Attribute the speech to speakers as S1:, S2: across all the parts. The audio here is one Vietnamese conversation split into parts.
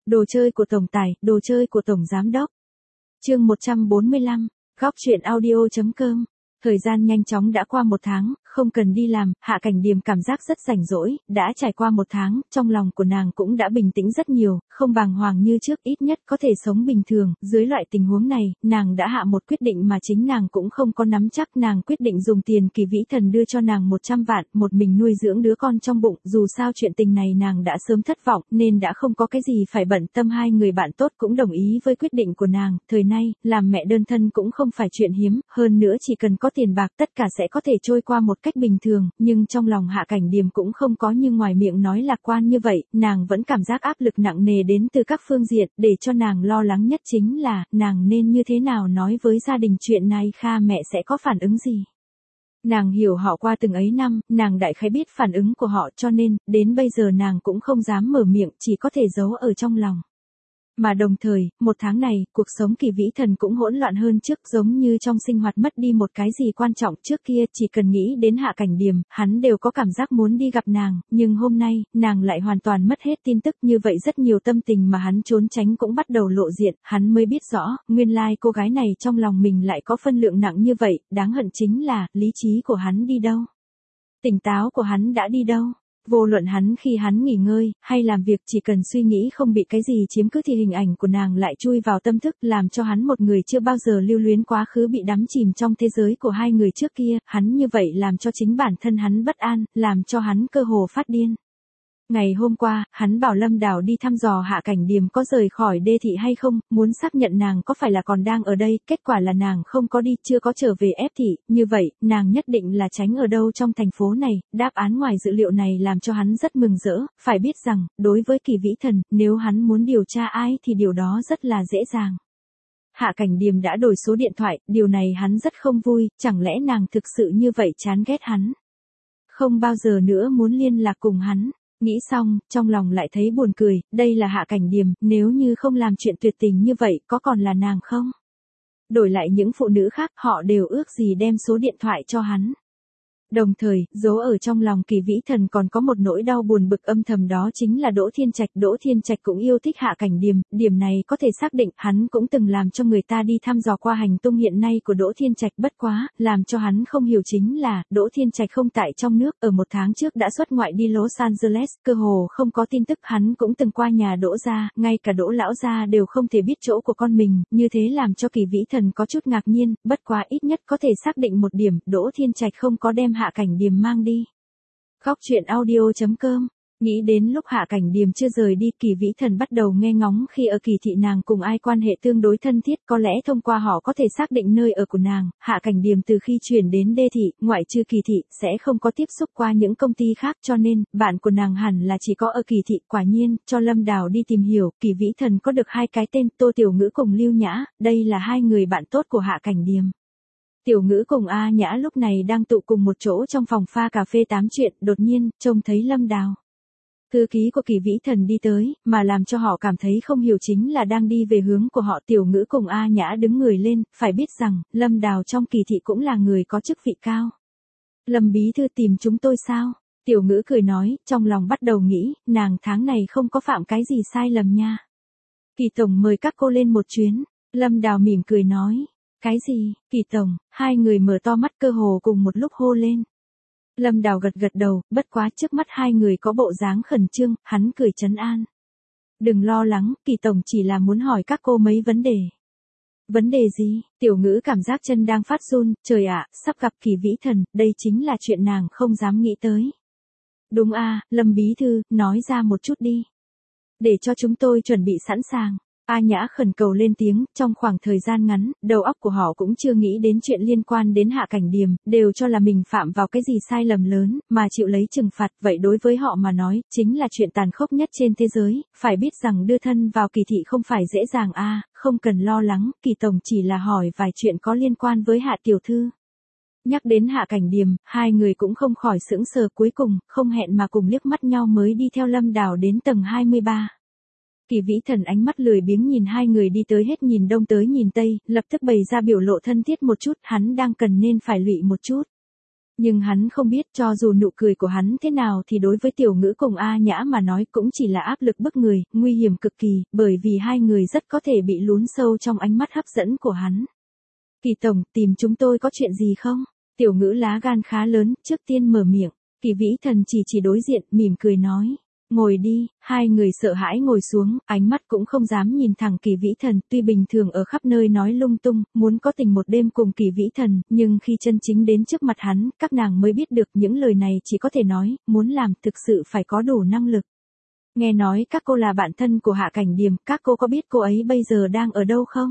S1: Đồ chơi của tổng tài, đồ chơi của tổng giám đốc. Chương 145, góc truyện audio.com. Thời gian nhanh chóng đã qua 1 tháng, không cần đi làm, Hạ Cảnh Điềm cảm giác rất rảnh rỗi, đã trải qua 1 tháng, trong lòng của nàng cũng đã bình tĩnh rất nhiều, không bàng hoàng như trước, ít nhất có thể sống bình thường. Dưới loại tình huống này, nàng đã hạ một quyết định mà chính nàng cũng không có nắm chắc. Nàng quyết định dùng tiền Kỳ Vĩ Thần đưa cho nàng 100 vạn, một mình nuôi dưỡng đứa con trong bụng. Dù sao chuyện tình này nàng đã sớm thất vọng, nên đã không có cái gì phải bận tâm. Hai người bạn tốt cũng đồng ý với quyết định của nàng. Thời nay, làm mẹ đơn thân cũng không phải chuyện hiếm, hơn nữa chỉ cần có tiền bạc tất cả sẽ có thể trôi qua một cách bình thường. Nhưng trong lòng Hạ Cảnh Điềm cũng không có như ngoài miệng nói lạc quan như vậy, nàng vẫn cảm giác áp lực nặng nề đến từ các phương diện. Để cho nàng lo lắng nhất chính là, nàng nên như thế nào nói với gia đình chuyện này, Kha mẹ sẽ có phản ứng gì. Nàng hiểu họ qua từng ấy năm, nàng đại khái biết phản ứng của họ, cho nên, đến bây giờ nàng cũng không dám mở miệng, chỉ có thể giấu ở trong lòng. Mà đồng thời, 1 tháng này, cuộc sống Kỳ Vĩ Thần cũng hỗn loạn hơn trước, giống như trong sinh hoạt mất đi một cái gì quan trọng. Trước kia, chỉ cần nghĩ đến Hạ Cảnh Điềm, hắn đều có cảm giác muốn đi gặp nàng, nhưng hôm nay, nàng lại hoàn toàn mất hết tin tức. Như vậy rất nhiều tâm tình mà hắn trốn tránh cũng bắt đầu lộ diện, hắn mới biết rõ, nguyên lai cô gái này trong lòng mình lại có phân lượng nặng như vậy. Đáng hận chính là, lý trí của hắn đi đâu? Tỉnh táo của hắn đã đi đâu? Vô luận hắn khi hắn nghỉ ngơi, hay làm việc, chỉ cần suy nghĩ không bị cái gì chiếm cứ thì hình ảnh của nàng lại chui vào tâm thức, làm cho hắn một người chưa bao giờ lưu luyến quá khứ bị đắm chìm trong thế giới của hai người trước kia. Hắn như vậy làm cho chính bản thân hắn bất an, làm cho hắn cơ hồ phát điên. Ngày hôm qua, hắn bảo Lâm Đào đi thăm dò Hạ Cảnh Điềm có rời khỏi Đê thị hay không, muốn xác nhận nàng có phải là còn đang ở đây. Kết quả là nàng không có đi, chưa có trở về F thị. Như vậy, nàng nhất định là tránh ở đâu trong thành phố này. Đáp án ngoài dự liệu này làm cho hắn rất mừng rỡ. Phải biết rằng, đối với Kỳ Vĩ Thần, nếu hắn muốn điều tra ai thì điều đó rất là dễ dàng. Hạ Cảnh Điềm đã đổi số điện thoại, điều này hắn rất không vui. Chẳng lẽ nàng thực sự như vậy chán ghét hắn, không bao giờ nữa muốn liên lạc cùng hắn? Nghĩ xong, trong lòng lại thấy buồn cười, đây là Hạ Cảnh Điềm, nếu như không làm chuyện tuyệt tình như vậy, có còn là nàng không? Đổi lại những phụ nữ khác, họ đều ước gì đem số điện thoại cho hắn. Đồng thời, giấu ở trong lòng Kỳ Vĩ Thần còn có một nỗi đau buồn bực âm thầm, đó chính là Đỗ Thiên Trạch. Đỗ Thiên Trạch cũng yêu thích Hạ Cảnh Điềm, điểm này có thể xác định. Hắn cũng từng làm cho người ta đi thăm dò qua hành tung hiện nay của Đỗ Thiên Trạch. Bất quá, làm cho hắn không hiểu chính là, Đỗ Thiên Trạch không tại trong nước, ở 1 tháng trước đã xuất ngoại đi Los Angeles, cơ hồ không có tin tức. Hắn cũng từng qua nhà Đỗ gia, ngay cả Đỗ lão gia đều không thể biết chỗ của con mình, như thế làm cho Kỳ Vĩ Thần có chút ngạc nhiên. Bất quá ít nhất có thể xác định một điểm, Đỗ Thiên Trạch không có đem Hạ Cảnh Điềm mang đi. Góc truyện audio.com. Nghĩ đến lúc Hạ Cảnh Điềm chưa rời đi, Kỳ Vĩ Thần bắt đầu nghe ngóng khi ở Kỳ thị nàng cùng ai quan hệ tương đối thân thiết, có lẽ thông qua họ có thể xác định nơi ở của nàng. Hạ Cảnh Điềm từ khi chuyển đến Đê thị, ngoại trừ Kỳ thị, sẽ không có tiếp xúc qua những công ty khác, cho nên, bạn của nàng hẳn là chỉ có ở Kỳ thị. Quả nhiên, cho Lâm Đào đi tìm hiểu, Kỳ Vĩ Thần có được 2 cái tên, Tô Tiểu Ngữ cùng Lưu Nhã, đây là 2 người bạn tốt của Hạ Cảnh Điềm. Tiểu Ngữ cùng A Nhã lúc này đang tụ cùng một chỗ trong phòng pha cà phê tám chuyện, đột nhiên, trông thấy Lâm Đào. Thư ký của Kỳ Vĩ Thần đi tới, mà làm cho họ cảm thấy không hiểu chính là đang đi về hướng của họ. Tiểu Ngữ cùng A Nhã đứng người lên, phải biết rằng, Lâm Đào trong Kỳ thị cũng là người có chức vị cao. Lâm bí thư tìm chúng tôi sao? Tiểu Ngữ cười nói, trong lòng bắt đầu nghĩ, nàng tháng này không có phạm cái gì sai lầm nha. Kỳ tổng mời các cô lên một chuyến. Lâm Đào mỉm cười nói. Cái gì, Kỳ tổng? 2 người mở to mắt cơ hồ cùng một lúc hô lên. Lâm Đào gật gật đầu, bất quá trước mắt 2 người có bộ dáng khẩn trương, hắn cười trấn an. Đừng lo lắng, Kỳ tổng chỉ là muốn hỏi các cô mấy vấn đề. Vấn đề gì? Tiểu Ngữ cảm giác chân đang phát run, trời ạ, sắp gặp Kỳ Vĩ Thần, đây chính là chuyện nàng không dám nghĩ tới. Đúng a, Lâm bí thư, nói ra một chút đi. Để cho chúng tôi chuẩn bị sẵn sàng. A Nhã khẩn cầu lên tiếng, trong khoảng thời gian ngắn, đầu óc của họ cũng chưa nghĩ đến chuyện liên quan đến Hạ Cảnh Điềm, đều cho là mình phạm vào cái gì sai lầm lớn, mà chịu lấy trừng phạt. Vậy đối với họ mà nói, chính là chuyện tàn khốc nhất trên thế giới. Phải biết rằng đưa thân vào Kỳ thị không phải dễ dàng a, không cần lo lắng, Kỳ tổng chỉ là hỏi vài chuyện có liên quan với Hạ tiểu thư. Nhắc đến Hạ Cảnh Điềm, 2 người cũng không khỏi sững sờ, cuối cùng, không hẹn mà cùng liếc mắt nhau mới đi theo Lâm Đào đến tầng 23. Kỳ Vĩ Thần ánh mắt lười biếng nhìn 2 người đi tới, hết nhìn đông tới nhìn tây, lập tức bày ra biểu lộ thân thiết một chút, hắn đang cần nên phải lụy một chút. Nhưng hắn không biết cho dù nụ cười của hắn thế nào thì đối với Tiểu Ngữ cùng A Nhã mà nói cũng chỉ là áp lực bức người, nguy hiểm cực kỳ, bởi vì hai người rất có thể bị lún sâu trong ánh mắt hấp dẫn của hắn. Kỳ tổng, tìm chúng tôi có chuyện gì không? Tiểu Ngữ lá gan khá lớn, trước tiên mở miệng. Kỳ Vĩ Thần chỉ đối diện, mỉm cười nói. Ngồi đi, hai người sợ hãi ngồi xuống, ánh mắt cũng không dám nhìn thẳng Kỳ Vĩ Thần, tuy bình thường ở khắp nơi nói lung tung, muốn có tình một đêm cùng Kỳ Vĩ Thần, nhưng khi chân chính đến trước mặt hắn, các nàng mới biết được những lời này chỉ có thể nói, muốn làm thực sự phải có đủ năng lực. Nghe nói các cô là bạn thân của Hạ Cảnh Điềm, các cô có biết cô ấy bây giờ đang ở đâu không?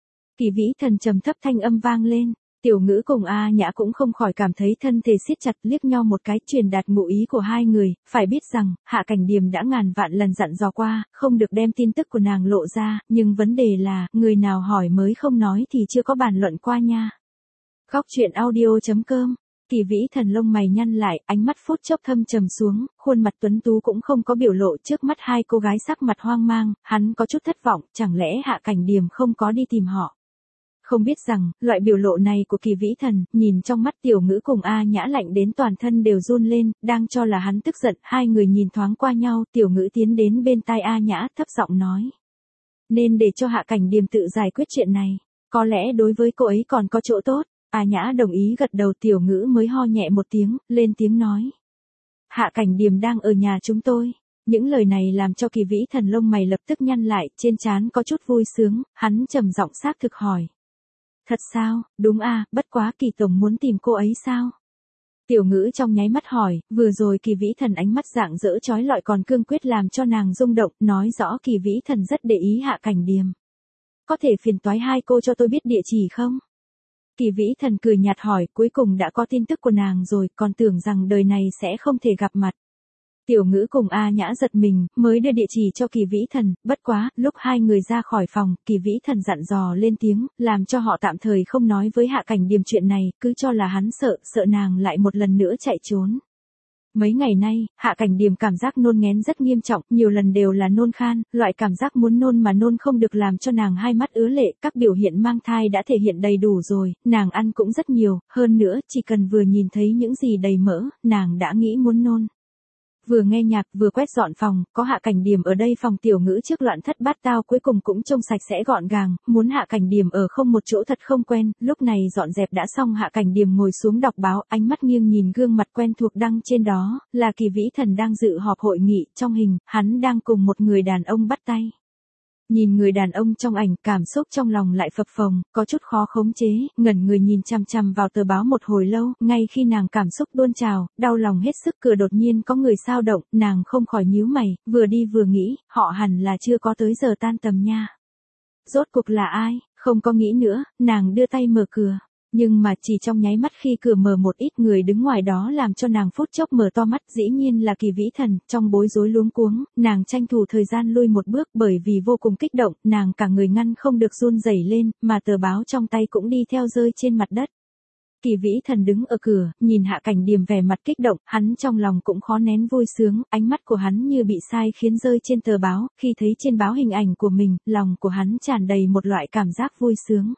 S1: Kỳ Vĩ Thần trầm thấp thanh âm vang lên. Tiểu Ngữ cùng A Nhã cũng không khỏi cảm thấy thân thể siết chặt, liếc nhau một cái, truyền đạt ngụ ý của hai người, phải biết rằng, Hạ Cảnh Điềm đã ngàn vạn lần dặn dò qua, không được đem tin tức của nàng lộ ra, nhưng vấn đề là, người nào hỏi mới không nói thì chưa có bàn luận qua nha. Góc truyện audio.com. Kỳ Vĩ Thần lông mày nhăn lại, ánh mắt phút chốc thâm trầm xuống, khuôn mặt tuấn tú cũng không có biểu lộ, trước mắt hai cô gái sắc mặt hoang mang, hắn có chút thất vọng, chẳng lẽ Hạ Cảnh Điềm không có đi tìm họ. Không biết rằng, loại biểu lộ này của Kỳ Vĩ Thần, nhìn trong mắt Tiểu Ngữ cùng A Nhã lạnh đến toàn thân đều run lên, đang cho là hắn tức giận, hai người nhìn thoáng qua nhau, Tiểu Ngữ tiến đến bên tai A Nhã, thấp giọng nói. Nên để cho Hạ Cảnh Điềm tự giải quyết chuyện này, có lẽ đối với cô ấy còn có chỗ tốt. A Nhã đồng ý gật đầu, Tiểu Ngữ mới ho nhẹ một tiếng, lên tiếng nói. Hạ Cảnh Điềm đang ở nhà chúng tôi. Những lời này làm cho Kỳ Vĩ Thần lông mày lập tức nhăn lại, trên trán có chút vui sướng, hắn trầm giọng xác thực hỏi. Thật sao, đúng à, bất quá Kỳ tổng muốn tìm cô ấy sao? Tiểu Ngữ trong nháy mắt hỏi, vừa rồi Kỳ Vĩ Thần ánh mắt rạng rỡ chói lọi còn cương quyết làm cho nàng rung động, nói rõ Kỳ Vĩ Thần rất để ý Hạ Cảnh Điềm. Có thể phiền toái hai cô cho tôi biết địa chỉ không? Kỳ Vĩ Thần cười nhạt hỏi, cuối cùng đã có tin tức của nàng rồi, còn tưởng rằng đời này sẽ không thể gặp mặt. Tiểu Ngữ cùng A Nhã giật mình, mới đưa địa chỉ cho Kỳ Vĩ Thần, bất quá, lúc hai người ra khỏi phòng, Kỳ Vĩ Thần dặn dò lên tiếng, làm cho họ tạm thời không nói với Hạ Cảnh Điềm chuyện này, cứ cho là hắn sợ nàng lại một lần nữa chạy trốn. Mấy ngày nay, Hạ Cảnh Điềm cảm giác nôn nghén rất nghiêm trọng, nhiều lần đều là nôn khan, loại cảm giác muốn nôn mà nôn không được làm cho nàng hai mắt ứa lệ, các biểu hiện mang thai đã thể hiện đầy đủ rồi, nàng ăn cũng rất nhiều, hơn nữa, chỉ cần vừa nhìn thấy những gì đầy mỡ, nàng đã nghĩ muốn nôn. Vừa nghe nhạc vừa quét dọn phòng, có Hạ Cảnh Điềm ở đây phòng Tiểu Ngữ trước loạn thất bát tao cuối cùng cũng trông sạch sẽ gọn gàng, muốn Hạ Cảnh Điềm ở không một chỗ thật không quen, lúc này dọn dẹp đã xong Hạ Cảnh Điềm ngồi xuống đọc báo, ánh mắt nghiêng nhìn gương mặt quen thuộc đăng trên đó, là Kỳ Vĩ Thần đang dự họp hội nghị, trong hình, hắn đang cùng một người đàn ông bắt tay. Nhìn người đàn ông trong ảnh, cảm xúc trong lòng lại phập phồng, có chút khó khống chế, ngẩn người nhìn chằm chằm vào tờ báo một hồi lâu, ngay khi nàng cảm xúc tuôn trào, đau lòng hết sức, cửa đột nhiên có người xao động, nàng không khỏi nhíu mày, vừa đi vừa nghĩ, họ hẳn là chưa có tới giờ tan tầm nha. Rốt cuộc là ai? Không có nghĩ nữa, nàng đưa tay mở cửa. Nhưng mà chỉ trong nháy mắt khi cửa mở, một ít người đứng ngoài đó làm cho nàng phút chốc mở to mắt, dĩ nhiên là Kỳ Vĩ Thần, trong bối rối luống cuống, nàng tranh thủ thời gian lui một bước bởi vì vô cùng kích động, nàng cả người ngăn không được run rẩy lên, mà tờ báo trong tay cũng đi theo rơi trên mặt đất. Kỳ Vĩ Thần đứng ở cửa, nhìn Hạ Cảnh Điềm vẻ mặt kích động, hắn trong lòng cũng khó nén vui sướng, ánh mắt của hắn như bị sai khiến rơi trên tờ báo, khi thấy trên báo hình ảnh của mình, lòng của hắn tràn đầy một loại cảm giác vui sướng.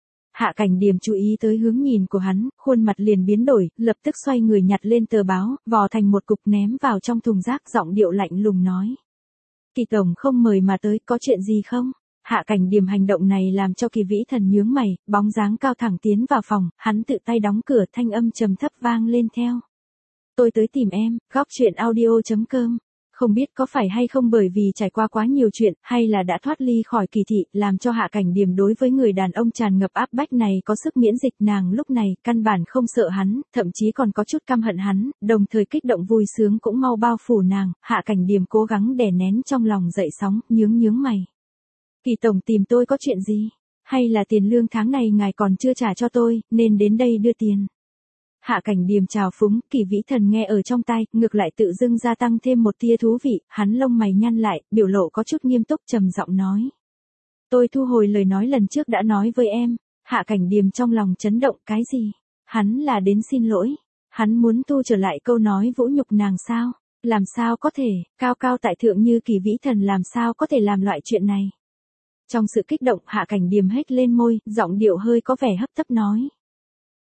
S1: Hạ Cảnh Điềm chú ý tới hướng nhìn của hắn, khuôn mặt liền biến đổi, lập tức xoay người nhặt lên tờ báo, vò thành một cục ném vào trong thùng rác, giọng điệu lạnh lùng nói. Kỳ tổng không mời mà tới, có chuyện gì không? Hạ Cảnh Điềm hành động này làm cho Kỳ Vĩ Thần nhướng mày, bóng dáng cao thẳng tiến vào phòng, hắn tự tay đóng cửa, thanh âm trầm thấp vang lên theo. Tôi tới tìm em, góc truyện audio.com. Không biết có phải hay không bởi vì trải qua quá nhiều chuyện, hay là đã thoát ly khỏi kỳ thị, làm cho Hạ Cảnh Điềm đối với người đàn ông tràn ngập áp bách này có sức miễn dịch, nàng lúc này, căn bản không sợ hắn, thậm chí còn có chút căm hận hắn, đồng thời kích động vui sướng cũng mau bao phủ nàng, Hạ Cảnh Điềm cố gắng đè nén trong lòng dậy sóng, nhướng mày. Kỳ tổng tìm tôi có chuyện gì? Hay là tiền lương tháng này ngài còn chưa trả cho tôi, nên đến đây đưa tiền? Hạ Cảnh Điềm chào phúng, Kỳ Vĩ Thần nghe ở trong tai, ngược lại tự dưng gia tăng thêm một tia thú vị, hắn lông mày nhăn lại, biểu lộ có chút nghiêm túc trầm giọng nói. Tôi thu hồi lời nói lần trước đã nói với em. Hạ Cảnh Điềm trong lòng chấn động, cái gì? Hắn là đến xin lỗi. Hắn muốn thu trở lại câu nói vũ nhục nàng sao? Làm sao có thể, cao cao tại thượng như Kỳ Vĩ Thần làm sao có thể làm loại chuyện này? Trong sự kích động, Hạ Cảnh Điềm hét lên môi, giọng điệu hơi có vẻ hấp tấp nói.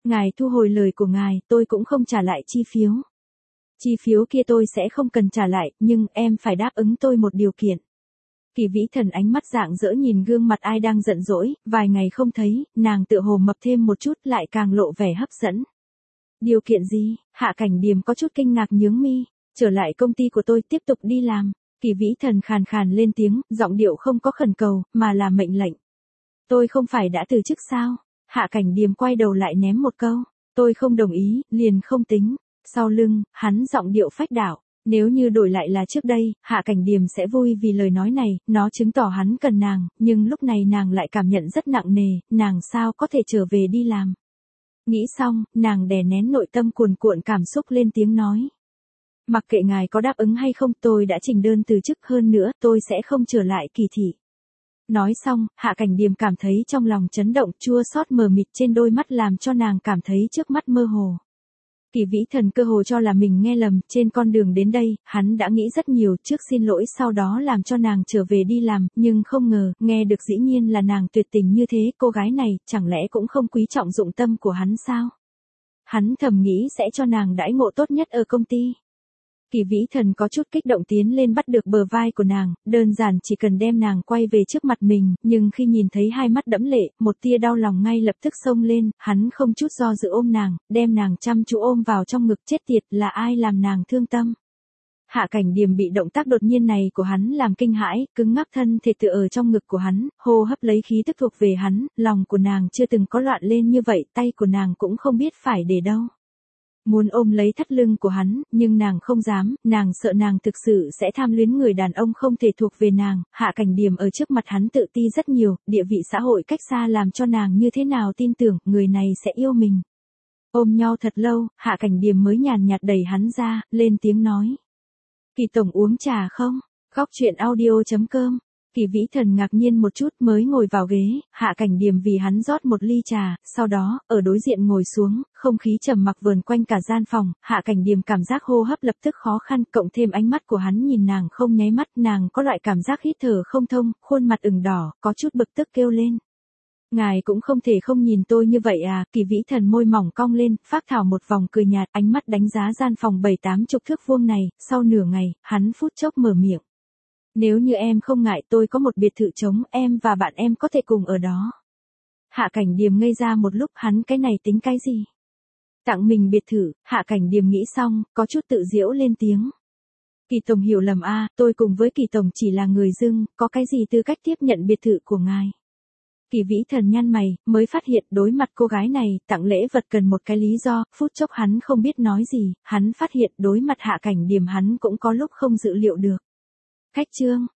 S1: Ngài thu hồi lời của ngài, tôi cũng không trả lại chi phiếu. Chi phiếu kia tôi sẽ không cần trả lại, nhưng em phải đáp ứng tôi một điều kiện. Kỳ Vĩ Thần ánh mắt rạng rỡ nhìn gương mặt ai đang giận dỗi, vài ngày không thấy, nàng tựa hồ mập thêm một chút lại càng lộ vẻ hấp dẫn. Điều kiện gì? Hạ Cảnh Điềm có chút kinh ngạc nhướng mi, trở lại công ty của tôi tiếp tục đi làm. Kỳ Vĩ Thần khàn khàn lên tiếng, giọng điệu không có khẩn cầu, mà là mệnh lệnh. Tôi không phải đã từ chức sao? Hạ Cảnh Điềm quay đầu lại ném một câu, tôi không đồng ý, liền không tính. Sau lưng, hắn giọng điệu phách đảo. Nếu như đổi lại là trước đây, Hạ Cảnh Điềm sẽ vui vì lời nói này, nó chứng tỏ hắn cần nàng, nhưng lúc này nàng lại cảm nhận rất nặng nề, nàng sao có thể trở về đi làm. Nghĩ xong, nàng đè nén nội tâm cuồn cuộn cảm xúc lên tiếng nói. Mặc kệ ngài có đáp ứng hay không, tôi đã trình đơn từ chức, hơn nữa, tôi sẽ không trở lại Kỳ thị. Nói xong, Hạ Cảnh Điềm cảm thấy trong lòng chấn động, chua xót mờ mịt trên đôi mắt làm cho nàng cảm thấy trước mắt mơ hồ. Kỳ Vĩ Thần cơ hồ cho là mình nghe lầm, trên con đường đến đây, hắn đã nghĩ rất nhiều, trước xin lỗi sau đó làm cho nàng trở về đi làm, nhưng không ngờ, nghe được dĩ nhiên là nàng tuyệt tình như thế, cô gái này, chẳng lẽ cũng không quý trọng dụng tâm của hắn sao? Hắn thầm nghĩ sẽ cho nàng đãi ngộ tốt nhất ở công ty. Kỳ Vĩ Thần có chút kích động tiến lên bắt được bờ vai của nàng, đơn giản chỉ cần đem nàng quay về trước mặt mình, nhưng khi nhìn thấy hai mắt đẫm lệ, một tia đau lòng ngay lập tức xông lên, hắn không chút do dự ôm nàng, đem nàng chăm chú ôm vào trong ngực, chết tiệt, là ai làm nàng thương tâm. Hạ Cảnh Điềm bị động tác đột nhiên này của hắn làm kinh hãi, cứng ngắc thân thể tựa ở trong ngực của hắn, hô hấp lấy khí tức thuộc về hắn, lòng của nàng chưa từng có loạn lên như vậy, tay của nàng cũng không biết phải để đâu. Muốn ôm lấy thắt lưng của hắn, nhưng nàng không dám, nàng sợ nàng thực sự sẽ tham luyến người đàn ông không thể thuộc về nàng. Hạ Cảnh Điềm ở trước mặt hắn tự ti rất nhiều, địa vị xã hội cách xa làm cho nàng như thế nào tin tưởng người này sẽ yêu mình. Ôm nhau thật lâu, Hạ Cảnh Điềm mới nhàn nhạt đẩy hắn ra, lên tiếng nói. Kỳ tổng uống trà không? Góc chuyện audio.com. Kỳ Vĩ Thần ngạc nhiên một chút mới ngồi vào ghế, Hạ Cảnh Điềm vì hắn rót một ly trà, sau đó, ở đối diện ngồi xuống, không khí trầm mặc vờn quanh cả gian phòng, Hạ Cảnh Điềm cảm giác hô hấp lập tức khó khăn, cộng thêm ánh mắt của hắn nhìn nàng không nháy mắt, nàng có loại cảm giác hít thở không thông, khuôn mặt ửng đỏ, có chút bực tức kêu lên. Ngài cũng không thể không nhìn tôi như vậy à? Kỳ Vĩ Thần môi mỏng cong lên, phác thảo một vòng cười nhạt, ánh mắt đánh giá gian phòng 7-80 thước vuông này, sau nửa ngày, hắn phút chốc mở miệng. Nếu như em không ngại, tôi có một biệt thự trống, em và bạn em có thể cùng ở đó. Hạ Cảnh Điềm ngây ra một lúc, hắn cái này tính cái gì? Tặng mình biệt thự. Hạ Cảnh Điềm nghĩ xong, có chút tự giễu lên tiếng. Kỳ tổng hiểu lầm a, tôi cùng với Kỳ tổng chỉ là người dưng, có cái gì tư cách tiếp nhận biệt thự của ngài? Kỳ Vĩ Thần nhăn mày, mới phát hiện đối mặt cô gái này, tặng lễ vật cần một cái lý do, phút chốc hắn không biết nói gì, hắn phát hiện đối mặt Hạ Cảnh Điềm hắn cũng có lúc không dự liệu được. Khách trương,